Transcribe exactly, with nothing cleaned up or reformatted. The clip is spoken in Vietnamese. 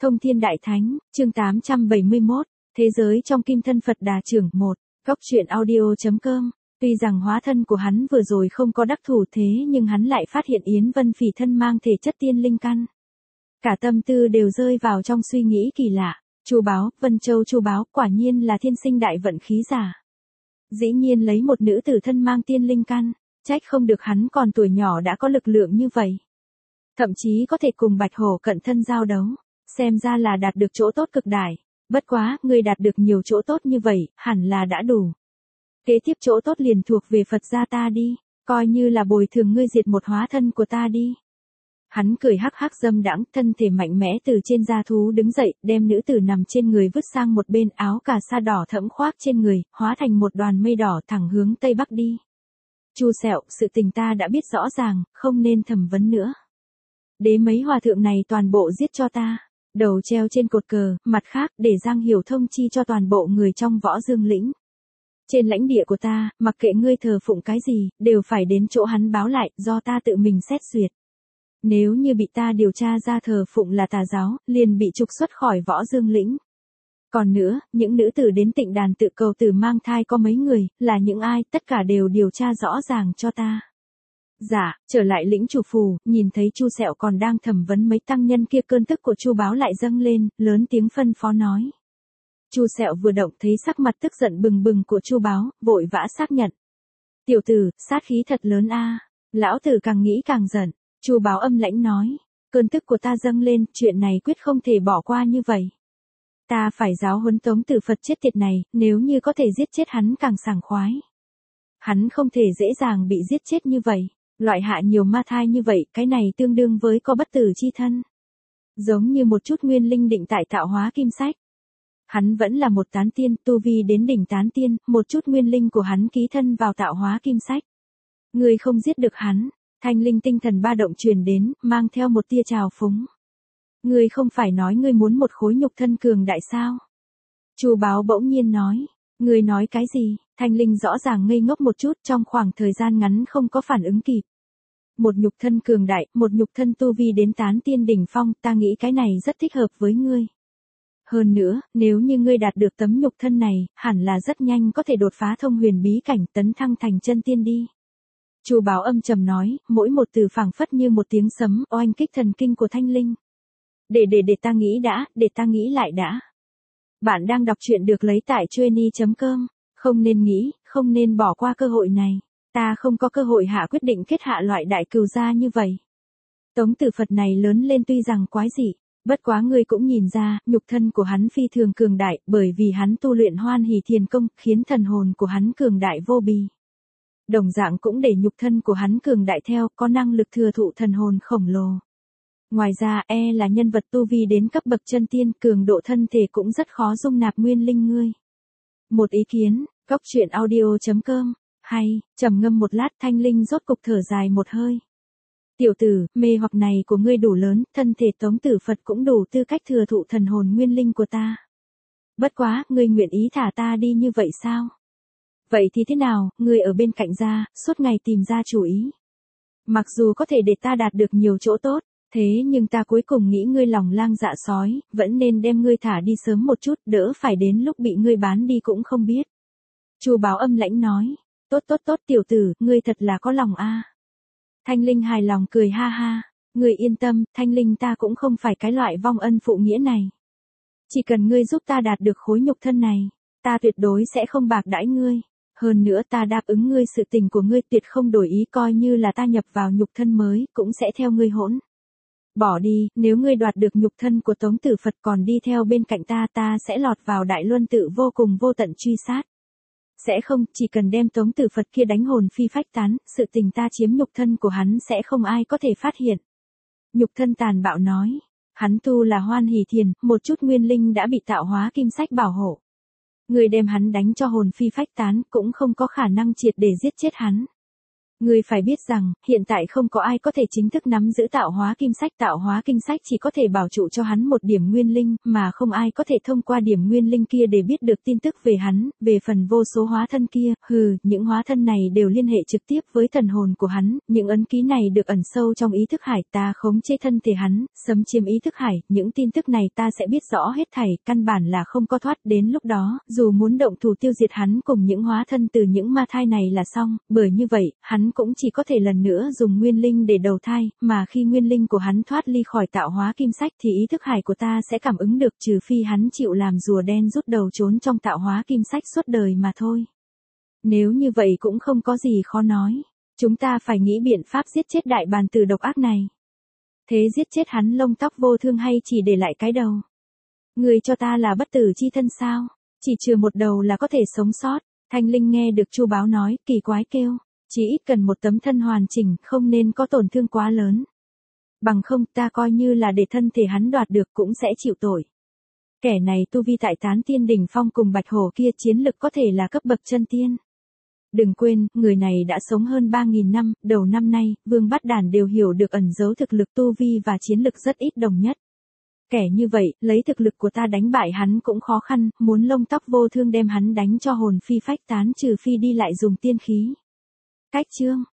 Thông Thiên Đại Thánh, chương tám trăm bảy mươi mốt, Thế giới trong kim thân Phật Đà trưởng một, góc truyện audio.com. Tuy rằng hóa thân của hắn vừa rồi không có đắc thủ thế nhưng hắn lại phát hiện Yến Vân Phỉ thân mang thể chất tiên linh căn. Cả tâm tư đều rơi vào trong suy nghĩ kỳ lạ, Chu Báo, Vân Châu Chu Báo quả nhiên là thiên sinh đại vận khí giả. Dĩ nhiên lấy một nữ tử thân mang tiên linh căn, trách không được hắn còn tuổi nhỏ đã có lực lượng như vậy. Thậm chí có thể cùng Bạch Hổ cận thân giao đấu, xem ra là đạt được chỗ tốt cực đại. Bất quá, người đạt được nhiều chỗ tốt như vậy, hẳn là đã đủ. Kế tiếp chỗ tốt liền thuộc về Phật gia ta đi, coi như là bồi thường ngươi diệt một hóa thân của ta đi. Hắn cười hắc hắc dâm đãng, thân thể mạnh mẽ từ trên da thú đứng dậy, đem nữ tử nằm trên người vứt sang một bên, áo cà sa đỏ thẫm khoác trên người, hóa thành một đoàn mây đỏ thẳng hướng tây bắc đi. Chu Sẹo, sự tình ta đã biết rõ ràng, không nên thẩm vấn nữa. Đế mấy hòa thượng này toàn bộ giết cho ta, đầu treo trên cột cờ, mặt khác để Giang Hiểu thông chi cho toàn bộ người trong Võ Dương lĩnh. Trên lãnh địa của ta, mặc kệ ngươi thờ phụng cái gì, đều phải đến chỗ hắn báo lại, do ta tự mình xét duyệt. Nếu như bị ta điều tra ra thờ phụng là tà giáo, liền bị trục xuất khỏi Võ Dương lĩnh. Còn nữa, những nữ tử đến Tịnh Đàn tự cầu tử mang thai có mấy người, là những ai, tất cả đều điều tra rõ ràng cho ta. Dạ, trở lại lĩnh chủ phù, nhìn thấy Chu Sẹo còn đang thẩm vấn mấy tăng nhân kia, cơn tức của Chu Báo lại dâng lên, lớn tiếng phân phó nói. Chu Sẹo vừa động thấy sắc mặt tức giận bừng bừng của Chu Báo, vội vã xác nhận. Tiểu tử, sát khí thật lớn a. Lão tử càng nghĩ càng giận. Chu Báo âm lãnh nói, cơn tức của ta dâng lên, chuyện này quyết không thể bỏ qua như vậy. Ta phải giáo huấn Tống Tử Phật chết tiệt này, nếu như có thể giết chết hắn càng sảng khoái. Hắn không thể dễ dàng bị giết chết như vậy, loại hạ nhiều ma thai như vậy, cái này tương đương với có bất tử chi thân. Giống như một chút nguyên linh định tại tạo hóa kim sách. Hắn vẫn là một tán tiên, tu vi đến đỉnh tán tiên, một chút nguyên linh của hắn ký thân vào tạo hóa kim sách. Ngươi không giết được hắn. Thanh linh tinh thần ba động truyền đến, mang theo một tia trào phúng. Ngươi không phải nói ngươi muốn một khối nhục thân cường đại sao? Chu Báo bỗng nhiên nói, ngươi nói cái gì? Thanh linh rõ ràng ngây ngốc một chút, trong khoảng thời gian ngắn không có phản ứng kịp. Một nhục thân cường đại, một nhục thân tu vi đến tán tiên đỉnh phong, ta nghĩ cái này rất thích hợp với ngươi. Hơn nữa, nếu như ngươi đạt được tấm nhục thân này, hẳn là rất nhanh có thể đột phá thông huyền bí cảnh, tấn thăng thành chân tiên đi. Chu Báo âm trầm nói, mỗi một từ phảng phất như một tiếng sấm, oanh kích thần kinh của Thanh linh. Để để để ta nghĩ đã, để ta nghĩ lại đã. Bạn đang đọc truyện được lấy tại chueny chấm com, không nên nghĩ, không nên bỏ qua cơ hội này. Ta không có cơ hội hạ quyết định kết hạ loại đại cừu gia như vậy. Tống Tử Phật này lớn lên tuy rằng quái dị, bất quá ngươi cũng nhìn ra, nhục thân của hắn phi thường cường đại, bởi vì hắn tu luyện Hoan Hỷ Thiền Công, khiến thần hồn của hắn cường đại vô bì. Đồng dạng cũng để nhục thân của hắn cường đại theo, có năng lực thừa thụ thần hồn khổng lồ. Ngoài ra, e là nhân vật tu vi đến cấp bậc chân tiên, cường độ thân thể cũng rất khó dung nạp nguyên linh ngươi. Một ý kiến, góc truyện audio.com, hay, trầm ngâm một lát, Thanh linh rốt cục thở dài một hơi. Tiểu tử, mê hoặc này của ngươi đủ lớn, thân thể Tống Tử Phật cũng đủ tư cách thừa thụ thần hồn nguyên linh của ta. Bất quá, ngươi nguyện ý thả ta đi như vậy sao? Vậy thì thế nào, ngươi ở bên cạnh ra, suốt ngày tìm ra chủ ý. Mặc dù có thể để ta đạt được nhiều chỗ tốt, thế nhưng ta cuối cùng nghĩ ngươi lòng lang dạ sói, vẫn nên đem ngươi thả đi sớm một chút, đỡ phải đến lúc bị ngươi bán đi cũng không biết. Chu Báo âm lãnh nói, tốt tốt tốt tiểu tử, ngươi thật là có lòng a. Thanh linh hài lòng cười ha ha, ngươi yên tâm, Thanh linh ta cũng không phải cái loại vong ân phụ nghĩa này. Chỉ cần ngươi giúp ta đạt được khối nhục thân này, ta tuyệt đối sẽ không bạc đãi ngươi. Hơn nữa ta đáp ứng ngươi sự tình của ngươi tuyệt không đổi ý, coi như là ta nhập vào nhục thân mới, cũng sẽ theo ngươi hỗn. Bỏ đi, nếu ngươi đoạt được nhục thân của Tống Tử Phật còn đi theo bên cạnh ta, ta sẽ lọt vào đại luân tự vô cùng vô tận truy sát. Sẽ không, chỉ cần đem Tống Tử Phật kia đánh hồn phi phách tán, sự tình ta chiếm nhục thân của hắn sẽ không ai có thể phát hiện. Nhục thân tàn bạo nói, hắn tu là Hoan Hỷ Thiền, một chút nguyên linh đã bị tạo hóa kim sách bảo hộ. Người đem hắn đánh cho hồn phi phách tán cũng không có khả năng triệt để giết chết hắn. Ngươi phải biết rằng, hiện tại không có ai có thể chính thức nắm giữ tạo hóa kim sách. Tạo hóa kinh sách chỉ có thể bảo trụ cho hắn một điểm nguyên linh, mà không ai có thể thông qua điểm nguyên linh kia để biết được tin tức về hắn. Về phần vô số hóa thân kia, hừ, những hóa thân này đều liên hệ trực tiếp với thần hồn của hắn. Những ấn ký này được ẩn sâu trong ý thức hải, ta khống chế thân thể hắn, xâm chiếm ý thức hải. Những tin tức này ta sẽ biết rõ hết thảy, căn bản là không có thoát. Đến lúc đó, dù muốn động thủ tiêu diệt hắn cùng những hóa thân từ những ma thai này là xong. Bởi như vậy, hắn cũng chỉ có thể lần nữa dùng nguyên linh để đầu thai, mà khi nguyên linh của hắn thoát ly khỏi tạo hóa kim sách thì ý thức hải của ta sẽ cảm ứng được, trừ phi hắn chịu làm rùa đen rút đầu trốn trong tạo hóa kim sách suốt đời mà thôi. Nếu như vậy cũng không có gì khó nói. Chúng ta phải nghĩ biện pháp giết chết đại bàn tử độc ác này. Thế giết chết hắn lông tóc vô thương hay chỉ để lại cái đầu? Người cho ta là bất tử chi thân sao? Chỉ trừ một đầu là có thể sống sót. Thanh linh nghe được Chu Báo nói, kỳ quái kêu. Chỉ ít cần một tấm thân hoàn chỉnh, không nên có tổn thương quá lớn. Bằng không ta coi như là để thân thể hắn đoạt được cũng sẽ chịu tội. Kẻ này tu vi tại Tán Tiên đỉnh phong cùng Bạch Hổ kia chiến lực có thể là cấp bậc chân tiên. Đừng quên, người này đã sống hơn ba nghìn năm, đầu năm nay, Vương Bát Đàn đều hiểu được ẩn giấu thực lực tu vi và chiến lực rất ít đồng nhất. Kẻ như vậy, lấy thực lực của ta đánh bại hắn cũng khó khăn, muốn lông tóc vô thương đem hắn đánh cho hồn phi phách tán trừ phi đi lại dùng tiên khí. Cách chương